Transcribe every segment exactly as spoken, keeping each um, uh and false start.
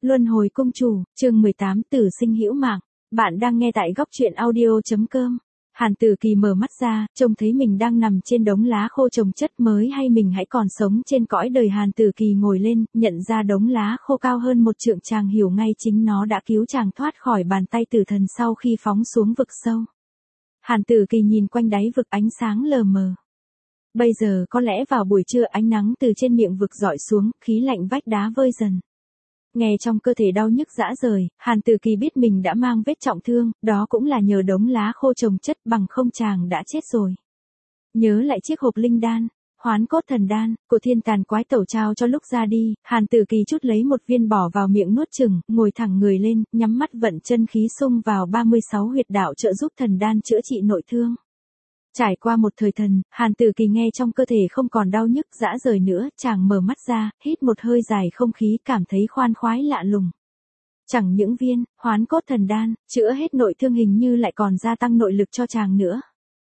Luân hồi cung chủ, chương mười tám Tử sinh hữu mạng. Bạn đang nghe tại góc truyện audio.com. Hàn Tử Kỳ mở mắt ra, trông thấy mình đang nằm trên đống lá khô chồng chất mới hay mình hãy còn sống trên cõi đời. Hàn Tử Kỳ ngồi lên, nhận ra đống lá khô cao hơn một trượng, chàng hiểu ngay chính nó đã cứu chàng thoát khỏi bàn tay tử thần sau khi phóng xuống vực sâu. Hàn Tử Kỳ nhìn quanh đáy vực, ánh sáng lờ mờ. Bây giờ có lẽ vào buổi trưa, ánh nắng từ trên miệng vực rọi xuống, khí lạnh vách đá vơi dần. Nghe trong cơ thể đau nhức rã rời, Hàn Tử Kỳ biết mình đã mang vết trọng thương, đó cũng là nhờ đống lá khô chồng chất, bằng không chàng đã chết rồi. Nhớ lại chiếc hộp linh đan, hoán cốt thần đan, của thiên tàn quái tẩu trao cho lúc ra đi, Hàn Tử Kỳ chút lấy một viên bỏ vào miệng nuốt chừng, ngồi thẳng người lên, nhắm mắt vận chân khí xung vào ba mươi sáu huyệt đạo trợ giúp thần đan chữa trị nội thương. Trải qua một thời thần, Hàn Tử Kỳ nghe trong cơ thể không còn đau nhức rã rời nữa, chàng mở mắt ra, hít một hơi dài không khí, cảm thấy khoan khoái lạ lùng. Chẳng những viên hoán cốt thần đan chữa hết nội thương, hình như lại còn gia tăng nội lực cho chàng nữa.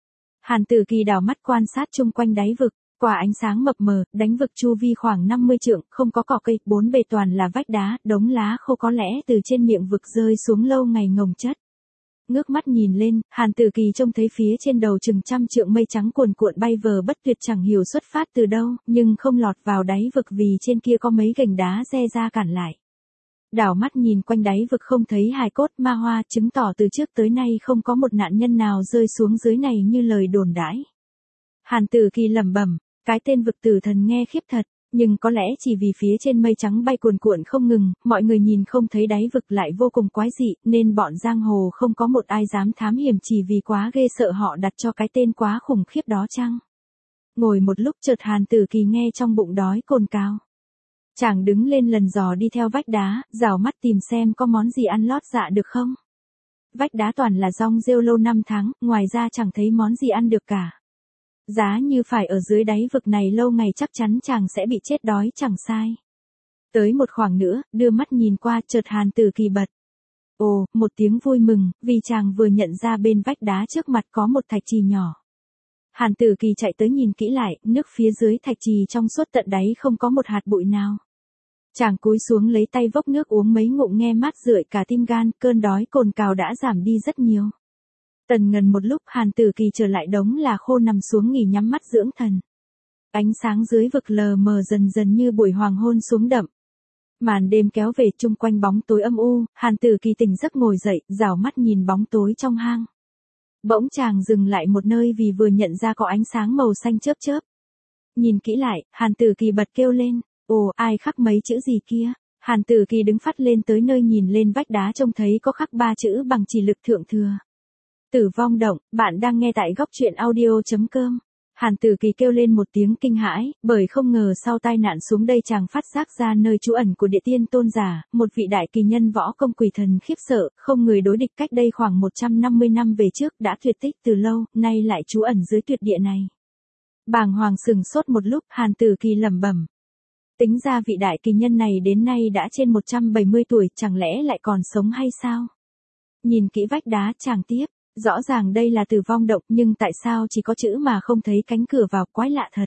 Hàn Tử Kỳ đảo mắt quan sát chung quanh đáy vực, quả ánh sáng mập mờ, đánh vực chu vi khoảng năm mươi trượng, không có cỏ cây, bốn bề toàn là vách đá, đống lá khô có lẽ từ trên miệng vực rơi xuống lâu ngày ngồng chất. Ngước mắt nhìn lên, Hàn Tử Kỳ trông thấy phía trên đầu chừng trăm trượng mây trắng cuồn cuộn bay vờ bất tuyệt, chẳng hiểu xuất phát từ đâu, nhưng không lọt vào đáy vực vì trên kia có mấy gành đá re ra cản lại. Đảo mắt nhìn quanh đáy vực không thấy hài cốt ma hoa, chứng tỏ từ trước tới nay không có một nạn nhân nào rơi xuống dưới này như lời đồn đãi. Hàn Tử Kỳ lẩm bẩm, cái tên vực tử thần nghe khiếp thật. Nhưng có lẽ chỉ vì phía trên mây trắng bay cuồn cuộn không ngừng, mọi người nhìn không thấy đáy vực lại vô cùng quái dị, nên bọn giang hồ không có một ai dám thám hiểm, chỉ vì quá ghê sợ họ đặt cho cái tên quá khủng khiếp đó chăng? Ngồi một lúc chợt Hàn Tử Kỳ nghe trong bụng đói cồn cào. Chàng đứng lên lần dò đi theo vách đá, rảo mắt tìm xem có món gì ăn lót dạ được không. Vách đá toàn là rong rêu lâu năm tháng, ngoài ra chẳng thấy món gì ăn được cả. Giá như phải ở dưới đáy vực này lâu ngày chắc chắn chàng sẽ bị chết đói chẳng sai. Tới một khoảng nữa, đưa mắt nhìn qua, chợt Hàn Tử Kỳ bật. Ồ, một tiếng vui mừng, vì chàng vừa nhận ra bên vách đá trước mặt có một thạch trì nhỏ. Hàn Tử Kỳ chạy tới nhìn kỹ lại, nước phía dưới thạch trì trong suốt tận đáy không có một hạt bụi nào. Chàng cúi xuống lấy tay vốc nước uống mấy ngụm nghe mát rượi cả tim gan, cơn đói cồn cào đã giảm đi rất nhiều. Tần ngần một lúc, Hàn Tử Kỳ trở lại đống là khô nằm xuống nghỉ nhắm mắt dưỡng thần. Ánh sáng dưới vực lờ mờ dần dần như buổi hoàng hôn xuống đậm. Màn đêm kéo về, chung quanh bóng tối âm u, Hàn Tử Kỳ tỉnh giấc ngồi dậy, rảo mắt nhìn bóng tối trong hang. Bỗng chàng dừng lại một nơi vì vừa nhận ra có ánh sáng màu xanh chớp chớp. Nhìn kỹ lại, Hàn Tử Kỳ bật kêu lên, ồ, ai khắc mấy chữ gì kia? Hàn Tử Kỳ đứng phắt lên tới nơi nhìn lên vách đá, trông thấy có khắc ba chữ bằng chỉ lực thượng thừa. Tử vong động. Bạn đang nghe tại góc truyện audio.com. Hàn Tử Kỳ kêu lên một tiếng kinh hãi, bởi không ngờ sau tai nạn xuống đây chàng phát giác ra nơi trú ẩn của Địa Tiên Tôn giả, một vị đại kỳ nhân võ công quỷ thần khiếp sợ, không người đối địch, cách đây khoảng một trăm năm mươi năm về trước đã tuyệt tích từ lâu, nay lại trú ẩn dưới tuyệt địa này. Bàng hoàng sừng sốt một lúc, Hàn Tử Kỳ lẩm bẩm. Tính ra vị đại kỳ nhân này đến nay đã trên một trăm bảy mươi tuổi, chẳng lẽ lại còn sống hay sao? Nhìn kỹ vách đá, chàng tiếp. Rõ ràng đây là Tử vong động, nhưng tại sao chỉ có chữ mà không thấy cánh cửa vào, quái lạ thật.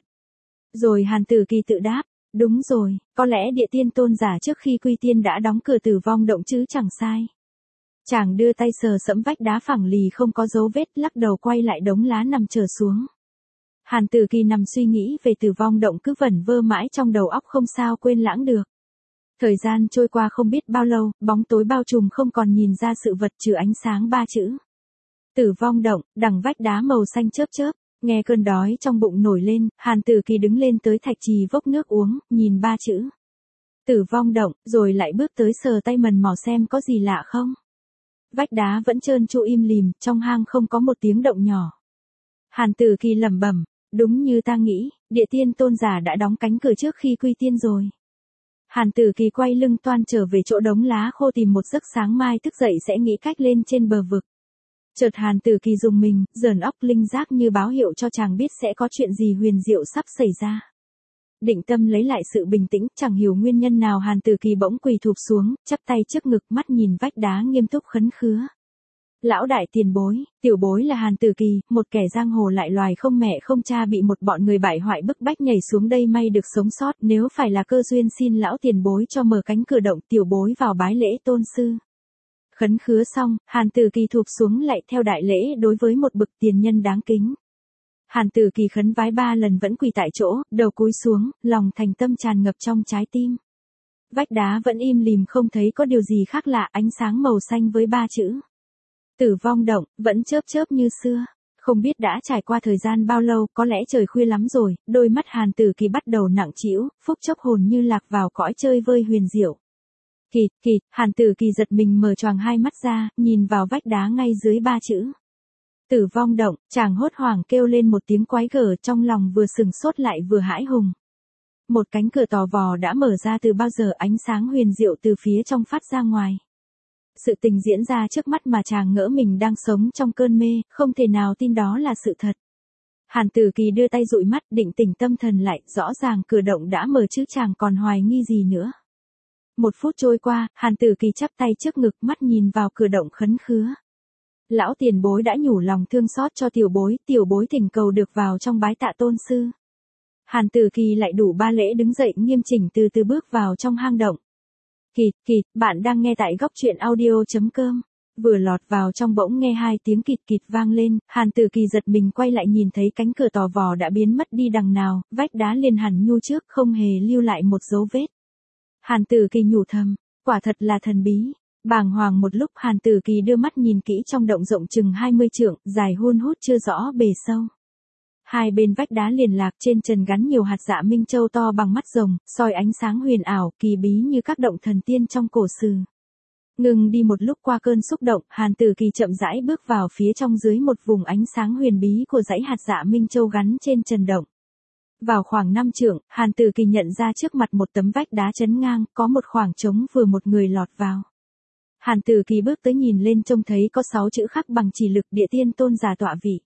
Rồi Hàn Tử Kỳ tự đáp, đúng rồi, có lẽ Địa Tiên Tôn giả trước khi quy tiên đã đóng cửa Tử vong động chứ chẳng sai. Chàng đưa tay sờ sẫm vách đá phẳng lì không có dấu vết, lắc đầu quay lại đống lá nằm trở xuống. Hàn Tử Kỳ nằm suy nghĩ về Tử vong động cứ vẩn vơ mãi trong đầu óc, không sao quên lãng được. Thời gian trôi qua không biết bao lâu, bóng tối bao trùm không còn nhìn ra sự vật trừ ánh sáng ba chữ. Tử vong động, đằng vách đá màu xanh chớp chớp, nghe cơn đói trong bụng nổi lên, Hàn Tử Kỳ đứng lên tới thạch trì vốc nước uống, nhìn ba chữ. Tử vong động, rồi lại bước tới sờ tay mần mò xem có gì lạ không. Vách đá vẫn trơn tru im lìm, trong hang không có một tiếng động nhỏ. Hàn Tử Kỳ lẩm bẩm, đúng như ta nghĩ, Địa Tiên Tôn giả đã đóng cánh cửa trước khi quy tiên rồi. Hàn Tử Kỳ quay lưng toan trở về chỗ đống lá khô tìm một giấc sáng mai thức dậy sẽ nghĩ cách lên trên bờ vực. Chợt Hàn Tử Kỳ dùng mình, dởn óc linh giác như báo hiệu cho chàng biết sẽ có chuyện gì huyền diệu sắp xảy ra. Định tâm lấy lại sự bình tĩnh, chẳng hiểu nguyên nhân nào Hàn Tử Kỳ bỗng quỳ thụp xuống, chắp tay trước ngực, mắt nhìn vách đá nghiêm túc khấn khứa. Lão đại tiền bối, tiểu bối là Hàn Tử Kỳ, một kẻ giang hồ lại loài không mẹ không cha bị một bọn người bại hoại bức bách nhảy xuống đây may được sống sót, nếu phải là cơ duyên xin lão tiền bối cho mở cánh cửa động tiểu bối vào bái lễ tôn sư. Khấn khứa xong, Hàn Tử Kỳ thụp xuống lại theo đại lễ đối với một bậc tiền nhân đáng kính. Hàn Tử Kỳ khấn vái ba lần vẫn quỳ tại chỗ, đầu cúi xuống, lòng thành tâm tràn ngập trong trái tim. Vách đá vẫn im lìm không thấy có điều gì khác lạ, ánh sáng màu xanh với ba chữ Tử Vong Động, vẫn chớp chớp như xưa. Không biết đã trải qua thời gian bao lâu, có lẽ trời khuya lắm rồi, đôi mắt Hàn Tử Kỳ bắt đầu nặng trĩu, phút chốc hồn như lạc vào cõi chơi vơi huyền diệu. Kịt, kịt, Hàn Tử Kỳ giật mình mở choàng hai mắt ra, nhìn vào vách đá ngay dưới ba chữ Tử Vong Động, chàng hốt hoảng kêu lên một tiếng quái gở, trong lòng vừa sừng sốt lại vừa hãi hùng. Một cánh cửa tò vò đã mở ra từ bao giờ, ánh sáng huyền diệu từ phía trong phát ra ngoài. Sự tình diễn ra trước mắt mà chàng ngỡ mình đang sống trong cơn mê, không thể nào tin đó là sự thật. Hàn Tử Kỳ đưa tay dụi mắt định tỉnh tâm thần lại, rõ ràng cửa động đã mở chứ chàng còn hoài nghi gì nữa. Một phút trôi qua, Hàn Tử Kỳ chắp tay trước ngực mắt nhìn vào cửa động khấn khứa. Lão tiền bối đã nhủ lòng thương xót cho tiểu bối, tiểu bối thỉnh cầu được vào trong bái tạ tôn sư. Hàn Tử Kỳ lại đủ ba lễ đứng dậy nghiêm chỉnh từ từ bước vào trong hang động. Kịt, kịt, bạn đang nghe tại góc truyện audio.com. Vừa lọt vào trong bỗng nghe hai tiếng kịt kịt vang lên, Hàn Tử Kỳ giật mình quay lại nhìn thấy cánh cửa tò vò đã biến mất đi đằng nào, vách đá liền hẳn nhu trước không hề lưu lại một dấu vết. Hàn Tử Kỳ nhủ thầm, quả thật là thần bí. Bàng hoàng một lúc Hàn Tử Kỳ đưa mắt nhìn kỹ trong động rộng chừng hai mươi trượng, dài hun hút chưa rõ bề sâu. Hai bên vách đá liền lạc trên trần gắn nhiều hạt dạ minh châu to bằng mắt rồng, soi ánh sáng huyền ảo, kỳ bí như các động thần tiên trong cổ sử. Ngừng đi một lúc qua cơn xúc động, Hàn Tử Kỳ chậm rãi bước vào phía trong dưới một vùng ánh sáng huyền bí của dãy hạt dạ minh châu gắn trên trần động. Vào khoảng năm trượng, Hàn Tử Kỳ nhận ra trước mặt một tấm vách đá chấn ngang, có một khoảng trống vừa một người lọt vào. Hàn Tử Kỳ bước tới nhìn lên trông thấy có sáu chữ khắc bằng chỉ lực địa tiên tôn giả tọa vị.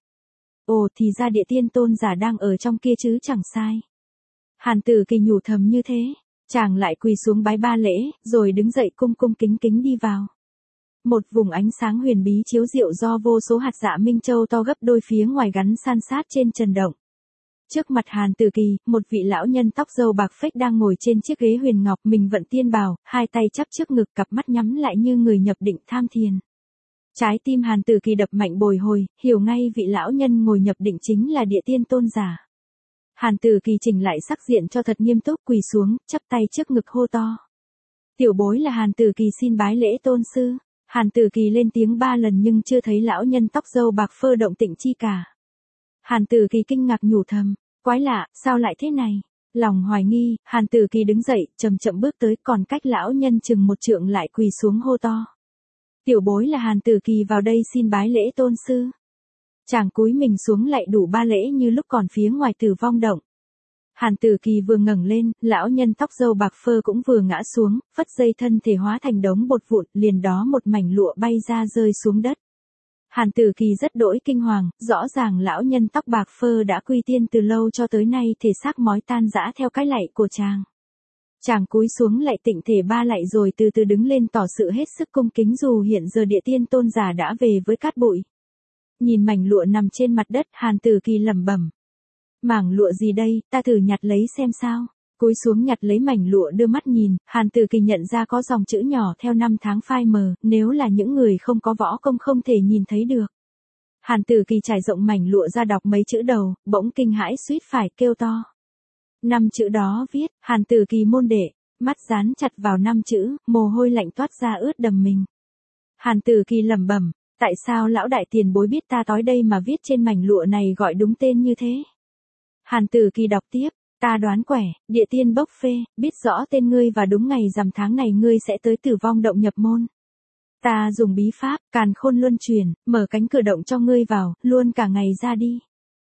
Ồ thì ra địa tiên tôn giả đang ở trong kia chứ chẳng sai. Hàn Tử Kỳ nhủ thầm như thế, chàng lại quỳ xuống bái ba lễ, rồi đứng dậy cung cung kính kính đi vào. Một vùng ánh sáng huyền bí chiếu diệu do vô số hạt dạ minh châu to gấp đôi phía ngoài gắn san sát trên trần động. Trước mặt Hàn Tử Kỳ, một vị lão nhân tóc râu bạc phết đang ngồi trên chiếc ghế huyền ngọc, mình vận tiên bào, hai tay chắp trước ngực, cặp mắt nhắm lại như người nhập định tham thiền. Trái tim Hàn Tử Kỳ đập mạnh bồi hồi, hiểu ngay vị lão nhân ngồi nhập định chính là địa tiên tôn giả. Hàn Tử Kỳ chỉnh lại sắc diện cho thật nghiêm túc, quỳ xuống, chắp tay trước ngực hô to. Tiểu bối là Hàn Tử Kỳ xin bái lễ tôn sư. Hàn Tử Kỳ lên tiếng ba lần nhưng chưa thấy lão nhân tóc râu bạc phơ động tĩnh chi cả. Hàn Tử Kỳ kinh ngạc nhủ thầm, quái lạ, sao lại thế này? Lòng hoài nghi, Hàn Tử Kỳ đứng dậy, chậm chậm bước tới, còn cách lão nhân chừng một trượng lại quỳ xuống hô to. Tiểu bối là Hàn Tử Kỳ vào đây xin bái lễ tôn sư. Chàng cúi mình xuống lại đủ ba lễ như lúc còn phía ngoài Tử Vong Động. Hàn Tử Kỳ vừa ngẩng lên, lão nhân tóc râu bạc phơ cũng vừa ngã xuống, phất dây thân thể hóa thành đống bột vụn, liền đó một mảnh lụa bay ra rơi xuống đất. Hàn Tử Kỳ rất đỗi kinh hoàng, rõ ràng lão nhân tóc bạc phơ đã quy tiên từ lâu cho tới nay thể xác mói tan rã theo cái lạy của chàng. Chàng cúi xuống lại tịnh thể ba lạy rồi từ từ đứng lên tỏ sự hết sức cung kính dù hiện giờ địa tiên tôn giả đã về với cát bụi. Nhìn mảnh lụa nằm trên mặt đất, Hàn Tử Kỳ lẩm bẩm. Mảng lụa gì đây, ta thử nhặt lấy xem sao. Cúi xuống nhặt lấy mảnh lụa đưa mắt nhìn, Hàn Tử Kỳ nhận ra có dòng chữ nhỏ theo năm tháng phai mờ, nếu là những người không có võ công không thể nhìn thấy được. Hàn Tử Kỳ trải rộng mảnh lụa ra đọc mấy chữ đầu, bỗng kinh hãi suýt phải kêu to. Năm chữ đó viết, Hàn Tử Kỳ môn đệ, mắt dán chặt vào năm chữ, mồ hôi lạnh toát ra ướt đầm mình. Hàn Tử Kỳ lẩm bẩm, tại sao lão đại tiền bối biết ta tới đây mà viết trên mảnh lụa này gọi đúng tên như thế? Hàn Tử Kỳ đọc tiếp, ta đoán quẻ, địa tiên bốc phê, biết rõ tên ngươi và đúng ngày rằm tháng này ngươi sẽ tới Tử Vong Động nhập môn. Ta dùng bí pháp, càn khôn luân chuyển, mở cánh cửa động cho ngươi vào, luôn cả ngày ra đi.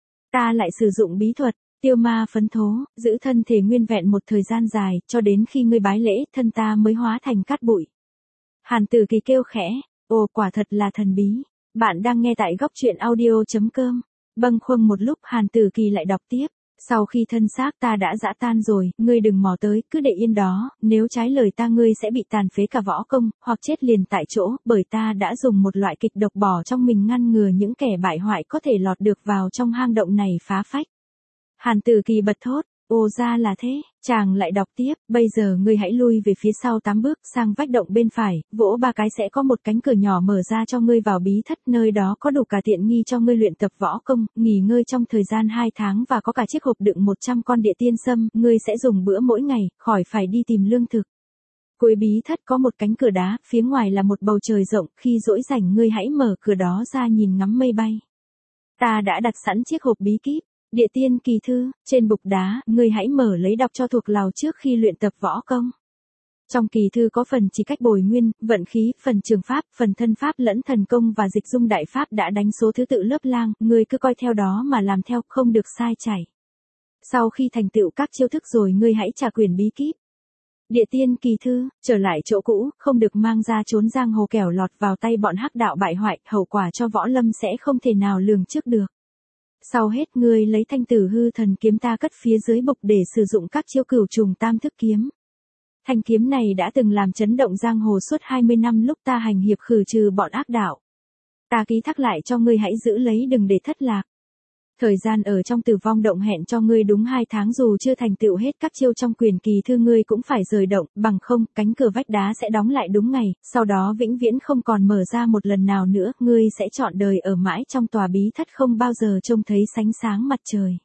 Ta lại sử dụng bí thuật, tiêu ma phấn thố, giữ thân thể nguyên vẹn một thời gian dài, cho đến khi ngươi bái lễ, thân ta mới hóa thành cát bụi. Hàn Tử Kỳ kêu khẽ, ồ quả thật là thần bí. Bạn đang nghe tại góc truyện audio chấm com. Bâng khuâng một lúc Hàn Tử Kỳ lại đọc tiếp. Sau khi thân xác ta đã giã tan rồi, ngươi đừng mò tới, cứ để yên đó, nếu trái lời ta ngươi sẽ bị tàn phế cả võ công, hoặc chết liền tại chỗ, bởi ta đã dùng một loại kịch độc bỏ trong mình ngăn ngừa những kẻ bại hoại có thể lọt được vào trong hang động này phá phách. Hàn Tử Kỳ bật thốt, ồ ra là thế, chàng lại đọc tiếp, bây giờ ngươi hãy lui về phía sau tám bước, sang vách động bên phải, vỗ ba cái sẽ có một cánh cửa nhỏ mở ra cho ngươi vào bí thất, nơi đó có đủ cả tiện nghi cho ngươi luyện tập võ công, nghỉ ngơi trong thời gian hai tháng và có cả chiếc hộp đựng một trăm con địa tiên sâm, ngươi sẽ dùng bữa mỗi ngày, khỏi phải đi tìm lương thực. Cuối bí thất có một cánh cửa đá, phía ngoài là một bầu trời rộng, khi rỗi rảnh ngươi hãy mở cửa đó ra nhìn ngắm mây bay. Ta đã đặt sẵn chiếc hộp bí kíp. Địa tiên kỳ thư, trên bục đá, ngươi hãy mở lấy đọc cho thuộc lòng trước khi luyện tập võ công. Trong kỳ thư có phần chỉ cách bồi nguyên, vận khí, phần trường pháp, phần thân pháp lẫn thần công và dịch dung đại pháp đã đánh số thứ tự lớp lang, ngươi cứ coi theo đó mà làm theo, không được sai chảy. Sau khi thành tựu các chiêu thức rồi ngươi hãy trả quyển bí kíp. Địa tiên kỳ thư, trở lại chỗ cũ, không được mang ra trốn giang hồ kẻo lọt vào tay bọn hắc đạo bại hoại, hậu quả cho võ lâm sẽ không thể nào lường trước được. Sau hết ngươi lấy thanh tử hư thần kiếm ta cất phía dưới bục để sử dụng các chiêu cửu trùng tam thức kiếm. Thanh kiếm này đã từng làm chấn động giang hồ suốt hai mươi năm lúc ta hành hiệp khử trừ bọn ác đạo. Ta ký thác lại cho ngươi hãy giữ lấy đừng để thất lạc. Thời gian ở trong Tử Vong động hẹn cho ngươi đúng hai tháng dù chưa thành tựu hết các chiêu trong quyền kỳ thư ngươi cũng phải rời động, bằng không, cánh cửa vách đá sẽ đóng lại đúng ngày, sau đó vĩnh viễn không còn mở ra một lần nào nữa, ngươi sẽ trọn đời ở mãi trong tòa bí thất không bao giờ trông thấy sánh sáng mặt trời.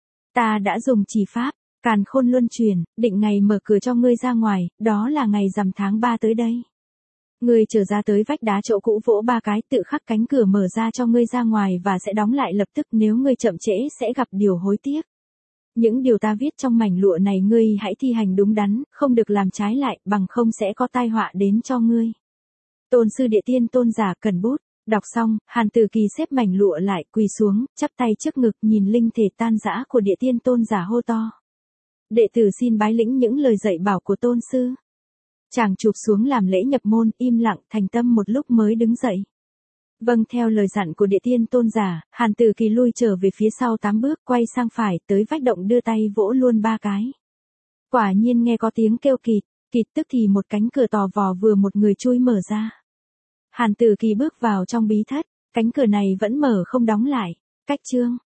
Ta đã dùng chỉ pháp, càn khôn luân chuyển, định ngày mở cửa cho ngươi ra ngoài, đó là ngày rằm tháng ba tới đây. Ngươi trở ra tới vách đá chỗ cũ vỗ ba cái tự khắc cánh cửa mở ra cho ngươi ra ngoài và sẽ đóng lại lập tức nếu ngươi chậm trễ sẽ gặp điều hối tiếc. Những điều ta viết trong mảnh lụa này ngươi hãy thi hành đúng đắn, không được làm trái lại, bằng không sẽ có tai họa đến cho ngươi. Tôn sư Địa Tiên Tôn giả cần bút, đọc xong, Hàn Tử Kỳ xếp mảnh lụa lại, quỳ xuống, chắp tay trước ngực nhìn linh thể tan rã của Địa Tiên Tôn giả hô to. Đệ tử xin bái lĩnh những lời dạy bảo của Tôn sư. Chàng chụp xuống làm lễ nhập môn, im lặng, thành tâm một lúc mới đứng dậy. Vâng theo lời dặn của Địa Tiên Tôn giả, Hàn Tử Kỳ lui trở về phía sau tám bước, quay sang phải, tới vách động đưa tay vỗ luôn ba cái. Quả nhiên nghe có tiếng kêu kịt, kịt tức thì một cánh cửa tò vò vừa một người chui mở ra. Hàn Tử Kỳ bước vào trong bí thất, cánh cửa này vẫn mở không đóng lại. Cách chương